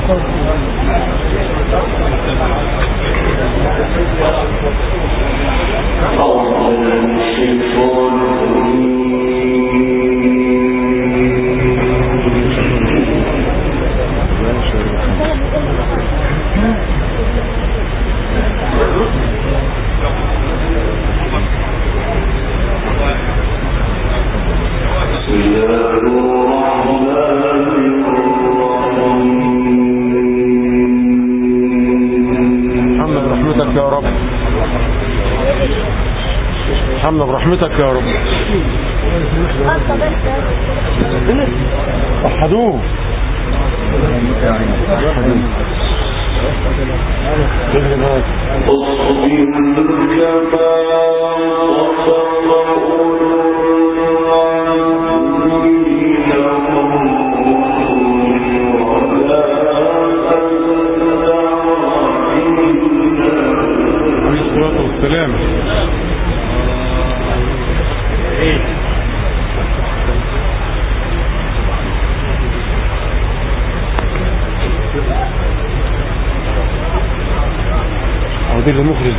ارحمنا برحمتك يا رب. وحدوه والسلام. عودين المخرج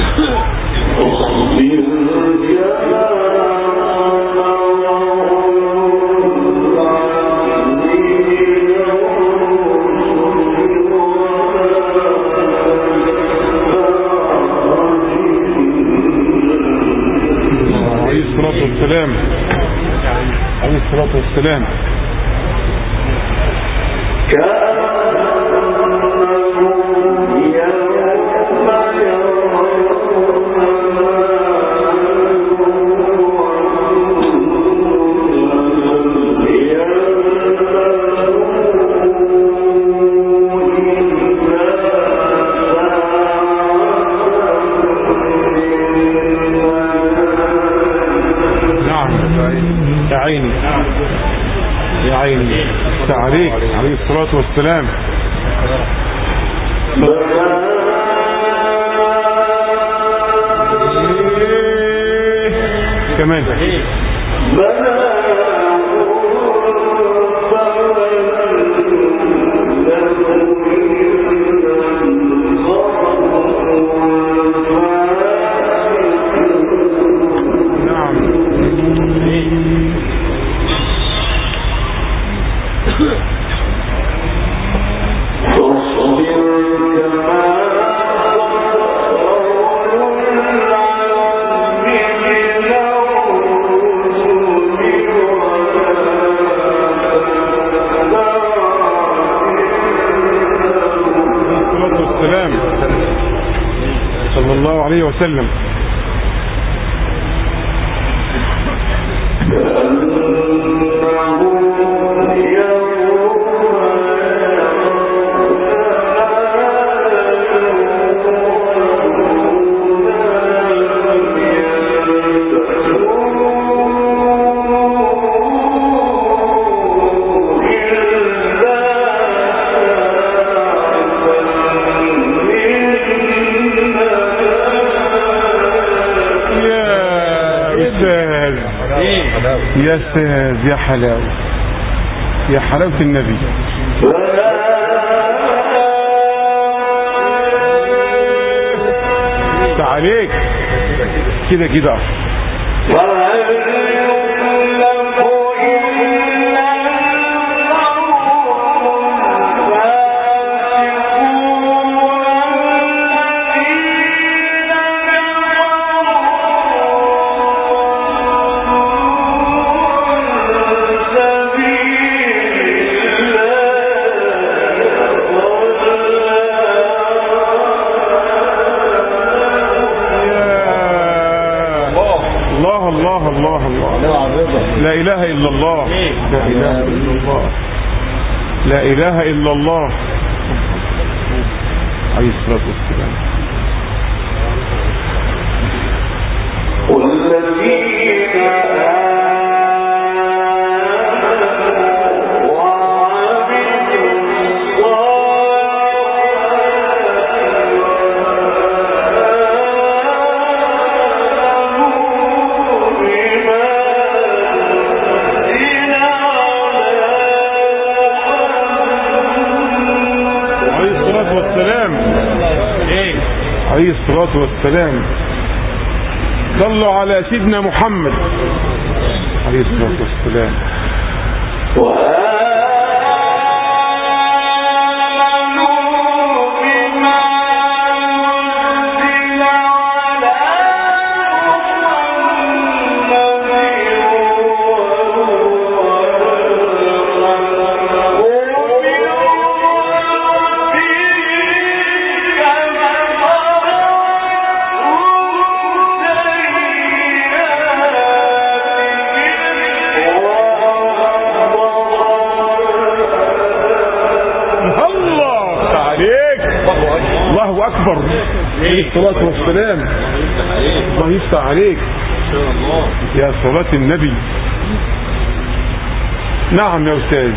عليه الصلاة والسلام. عليه الصلاة والسلام. يا عيني عليك عليه الصلاة والسلام. كمان صلى الله عليه وسلم. يا سيد يا حلاوة يا حلاوة النبي. تعاليك كده كده لا إله إلا الله. لا إله إلا الله. لا إله إلا الله عليه الصلاة والسلام. عليه الصلاة والسلام. صلوا على سيدنا محمد عليه الصلاة والسلام. عليه الصلاة والسلام. الله يفتح عليك يا صلاة النبي. نعم يا أستاذ.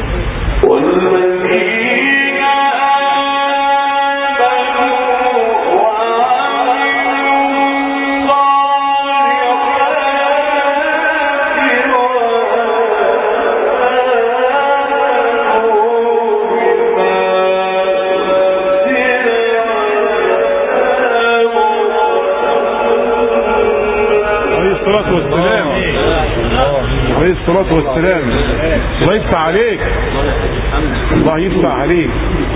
عليه الصلاة والسلام. الله يفتح عليك. الله يفتح عليك.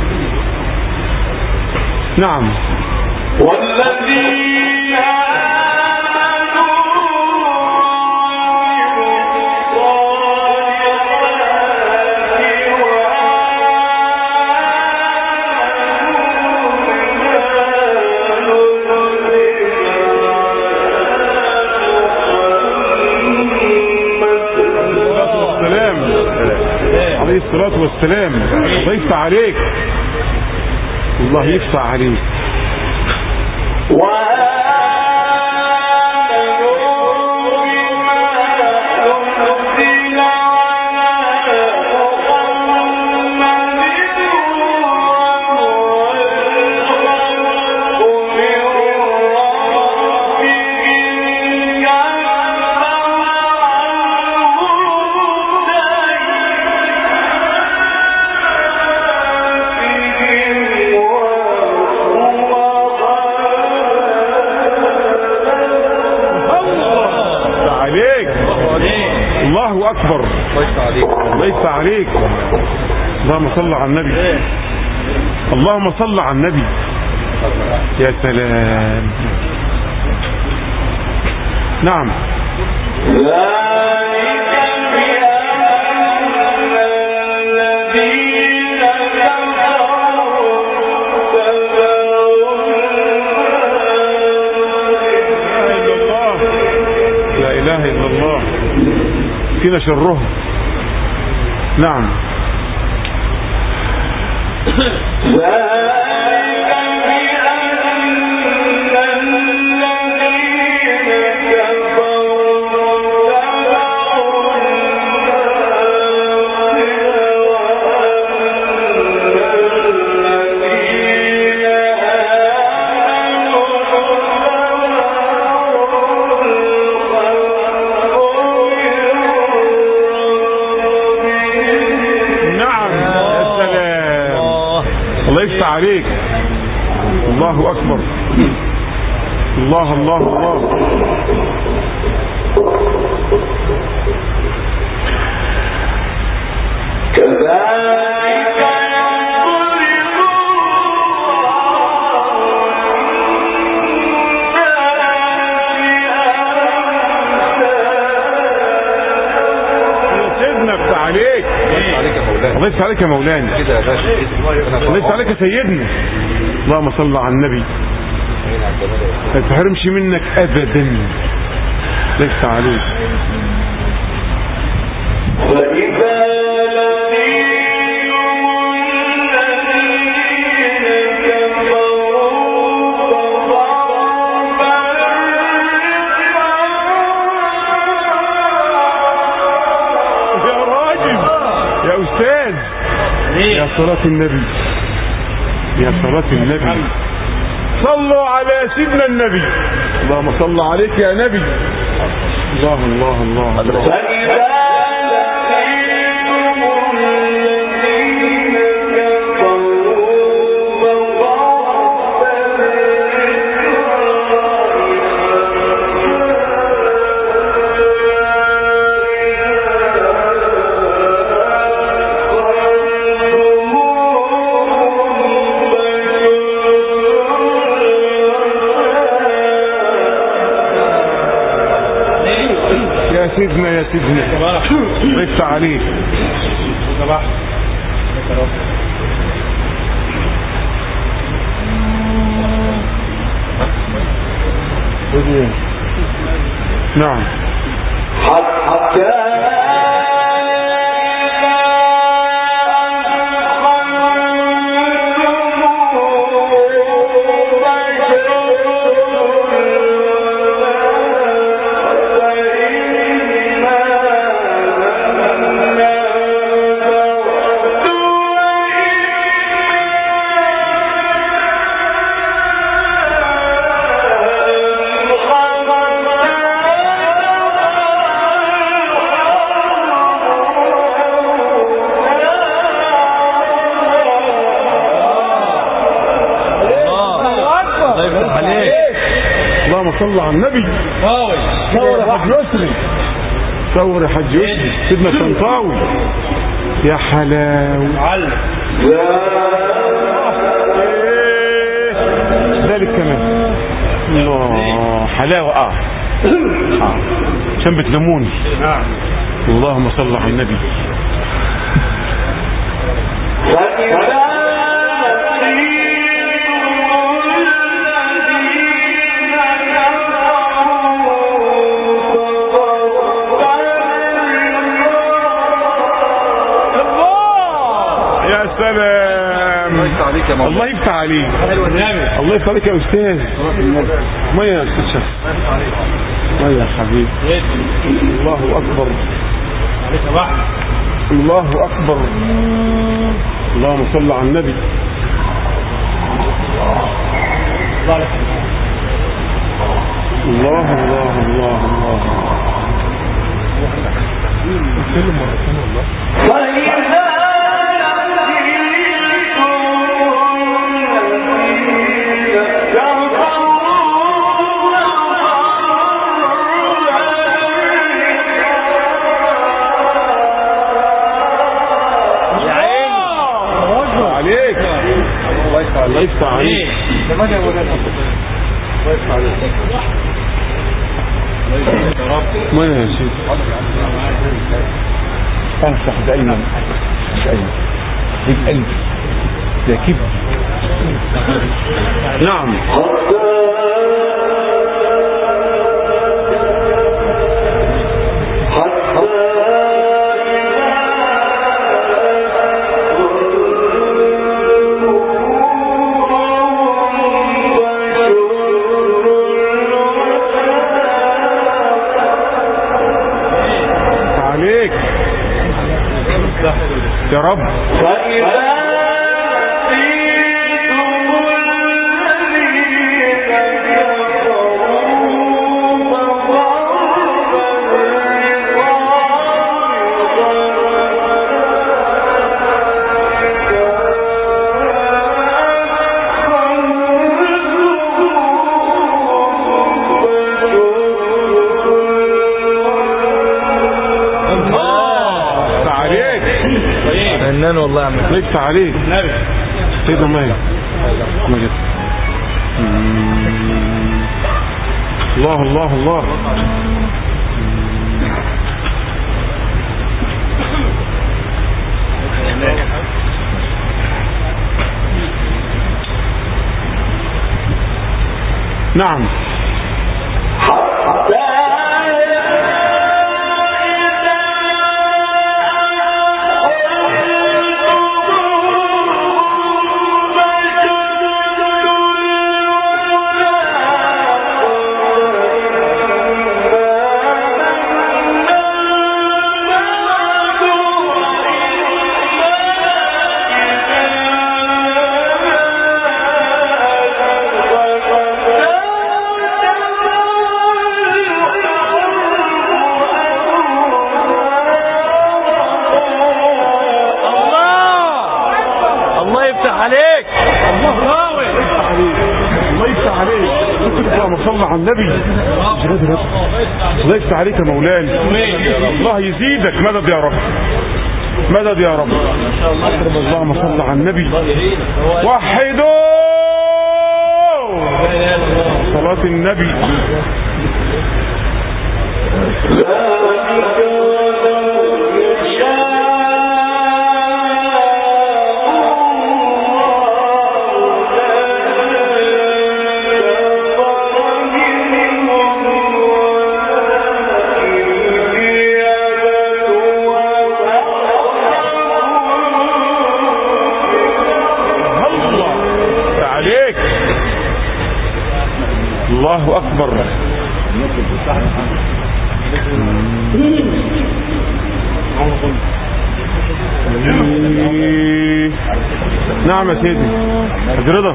نعم. والذين عليه الصلاة والسلام. الله يفتح عليك. الله يفتح عليك. الله أكبر. الله يفتح عليك. اللهم صل على النبي. اللهم صل على النبي. يا سلام. نعم. لا إله إلا الله. فينا شرهم. نعم. عليك. الله أكبر. الله الله الله. كذلك سيدنا افتح عليك. الله يفتح عليك يا مولانا. الله يفتح عليك يا سيدنا. اللهم صل على النبي. ما تحرمش منك ابدا. الله يفتح عليك. يا صلاة النبي. يا صلاة النبي. صلوا على سيدنا النبي. اللهم صل عليك يا نبي. الله الله الله, الله. سيدنا يا سيدنا ضيفت عليك. نعم حتى صلى على النبي. ثور حج يسري، ثور حج يسري سيدنا الطنطاوي. يا حلاوي ذلك كمان الله حلاوة عشان بتلموني. اللهم صل على النبي. الله يفتح عليك. الله يفتح عليك يا استاذ. ما يا استاذ ما يا حبيبي. الله اكبر الله اكبر. اللهم صل على النبي. الله الله الله الله. كل مرة والله. الله يفتح عليك. الله يفتح عليك. ما يا شيخ انصح دائما بالقلب يا كبر. نعم يا رب. والله يا عم ليس عليك سيدنا ماهر الله الله الله. نعم النبي. الله يفتح عليك يا مولانا. الله يزيدك مدد يا رب مدد يا رب. اللهم صل على النبي. وحدوا صلاة النبي. الله أكبر. نعم يا سيدي حضرتك رضا.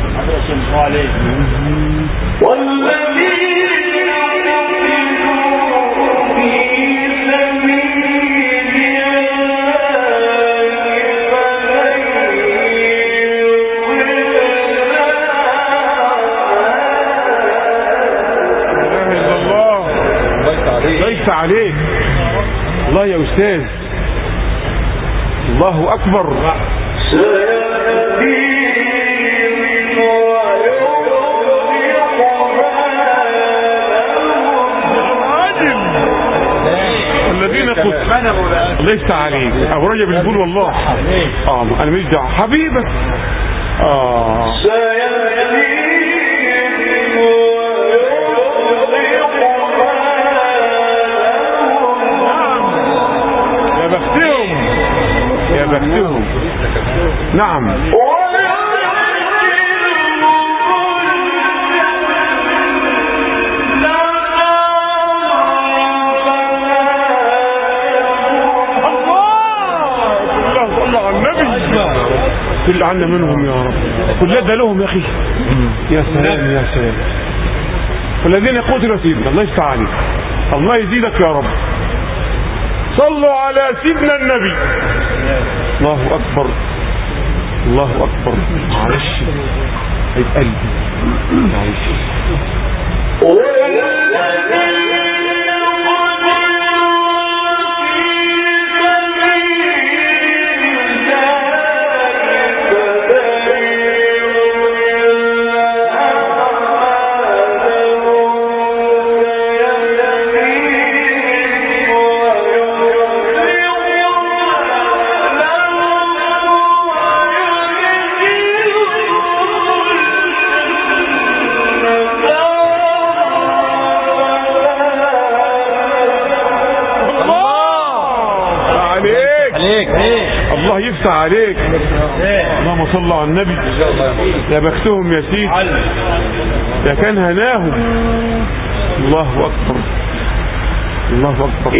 ليس عليك. الله يا أستاذ. الله أكبر. الذين ليس عليك. أبو رجب بيقول والله أنا مش دعوة حبيبك. يا بختهم. نعم. الله على النبي. كل عنا منهم يا رب. كل ده لهم يا اخي. يا سلام يا سلام. والذين قتلوا سيدنا الله يفتح عليك. الله يزيدك يا رب. صلوا على سيدنا النبي. الله أكبر. الله أكبر. معلش عيد قلبي معلش. الله يفتح عليك. اللهم صل على النبي. يا بختهم يا سيدي. يا كان هناهم. الله أكبر. الله أكبر.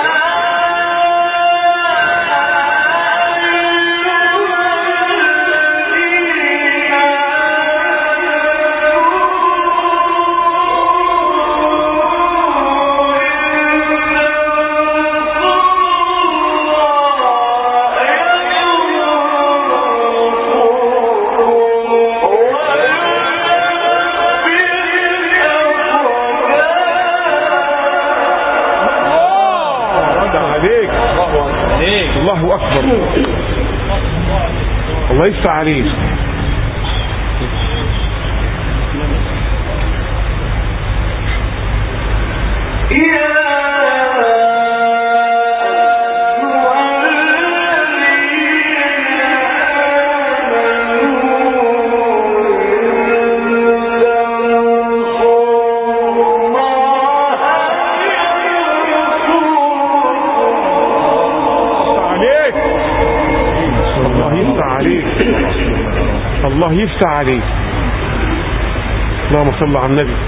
الله أكبر. الله يفتح عليك. الله يفتح عليك. اللهم صل على النبي.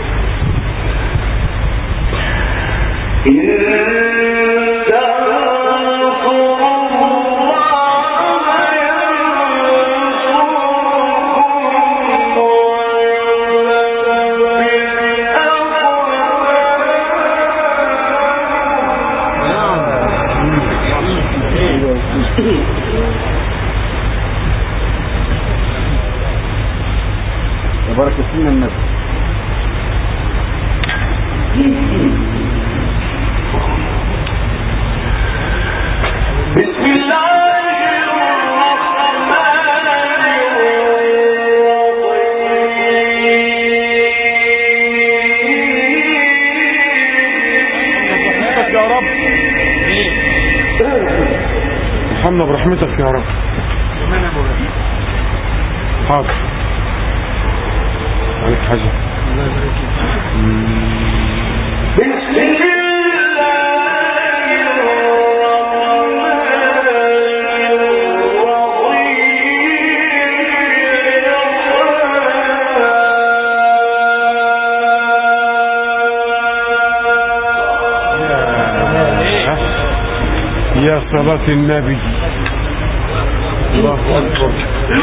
تبارك اسم النبي. بسم الله الرحمن ارحمنا برحمتك يا رب. حاضر عليك حاجة. الله يبارك يا صلاة النبي. الله أكبر.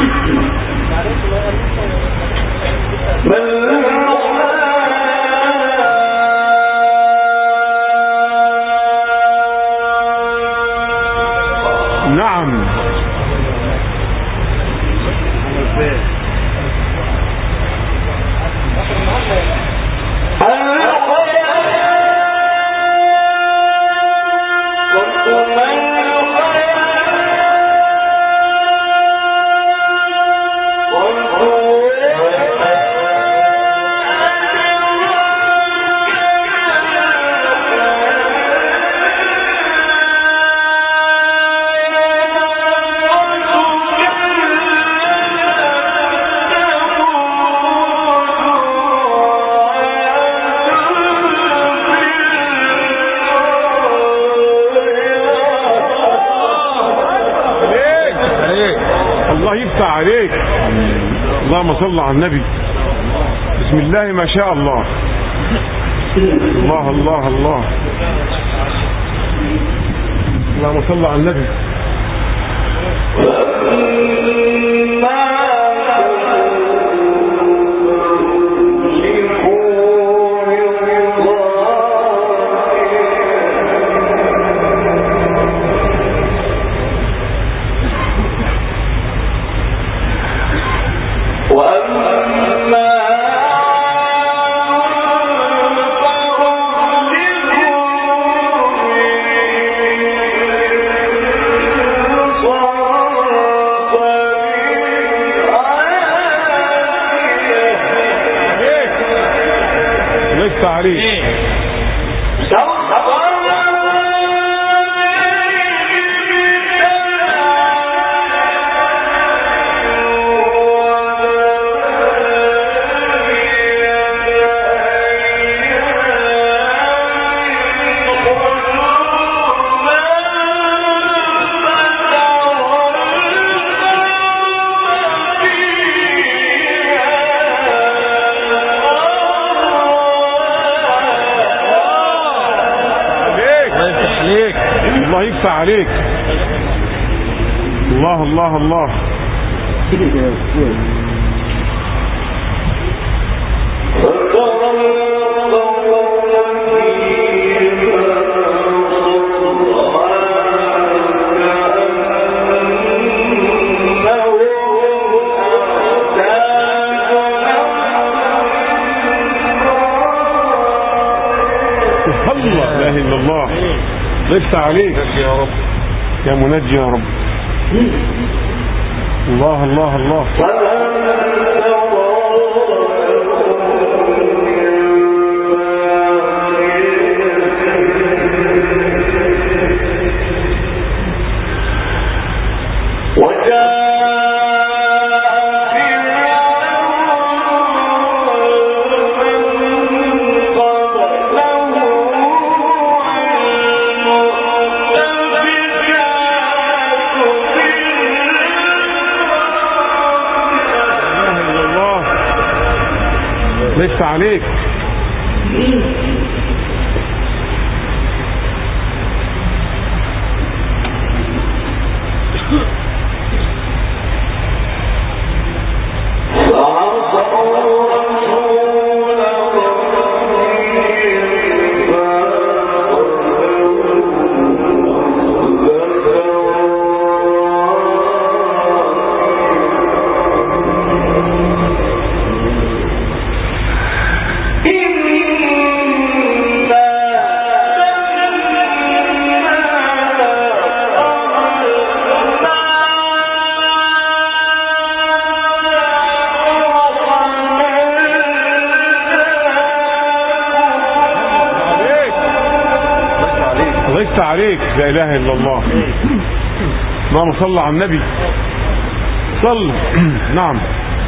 نعم. الله يفتح عليك. اللهم صل على النبي. بسم الله ما شاء الله. الله الله الله. اللهم صل على النبي. عليك. الله يفتح عليك. الله الله الله. الله لا اله الا الله. يفتح عليك يا رب يا منجي يا رب. الله الله الله. لسه عليك. عليك لا اله الا الله. اللهم صل على النبي. صل. نعم.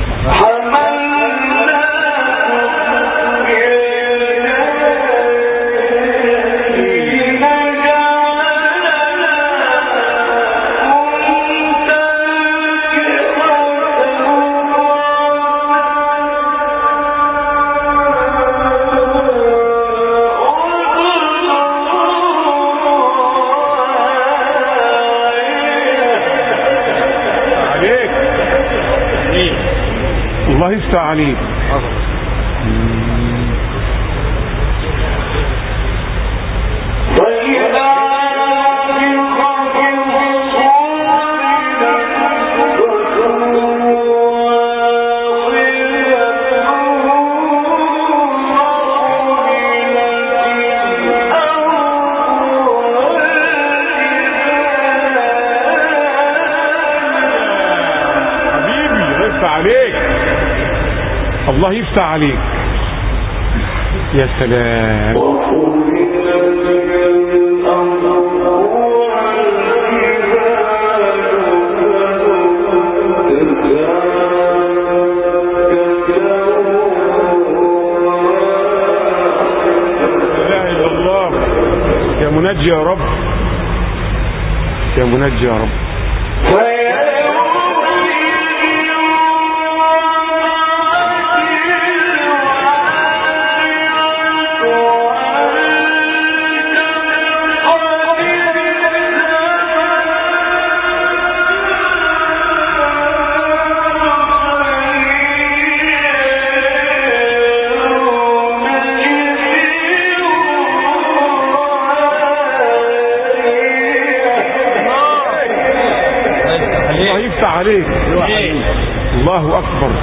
الله يفتح عليك. الله يفتح عليك. يا سلام. لا إله إلا الله. يا منجي يا رب، يا منجي يا رب. عليك. الله أكبر.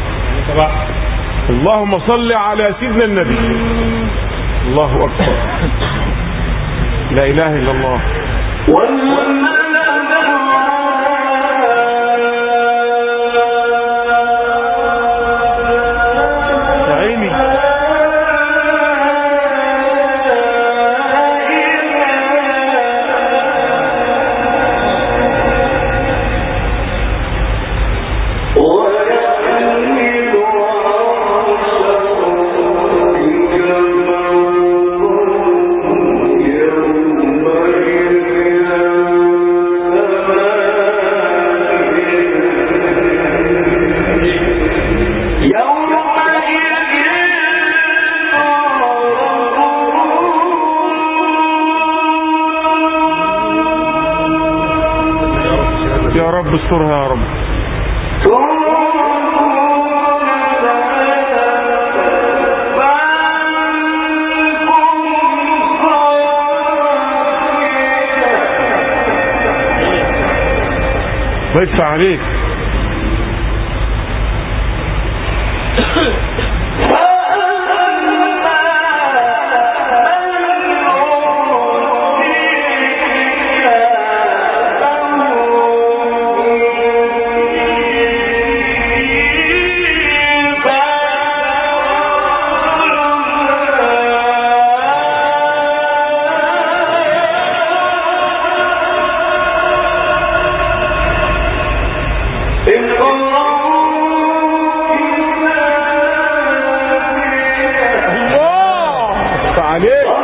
اللهم صل على سيدنا النبي. الله أكبر. لا إله إلا الله. يا رب استرها يا رب. بيت عليك. عليك.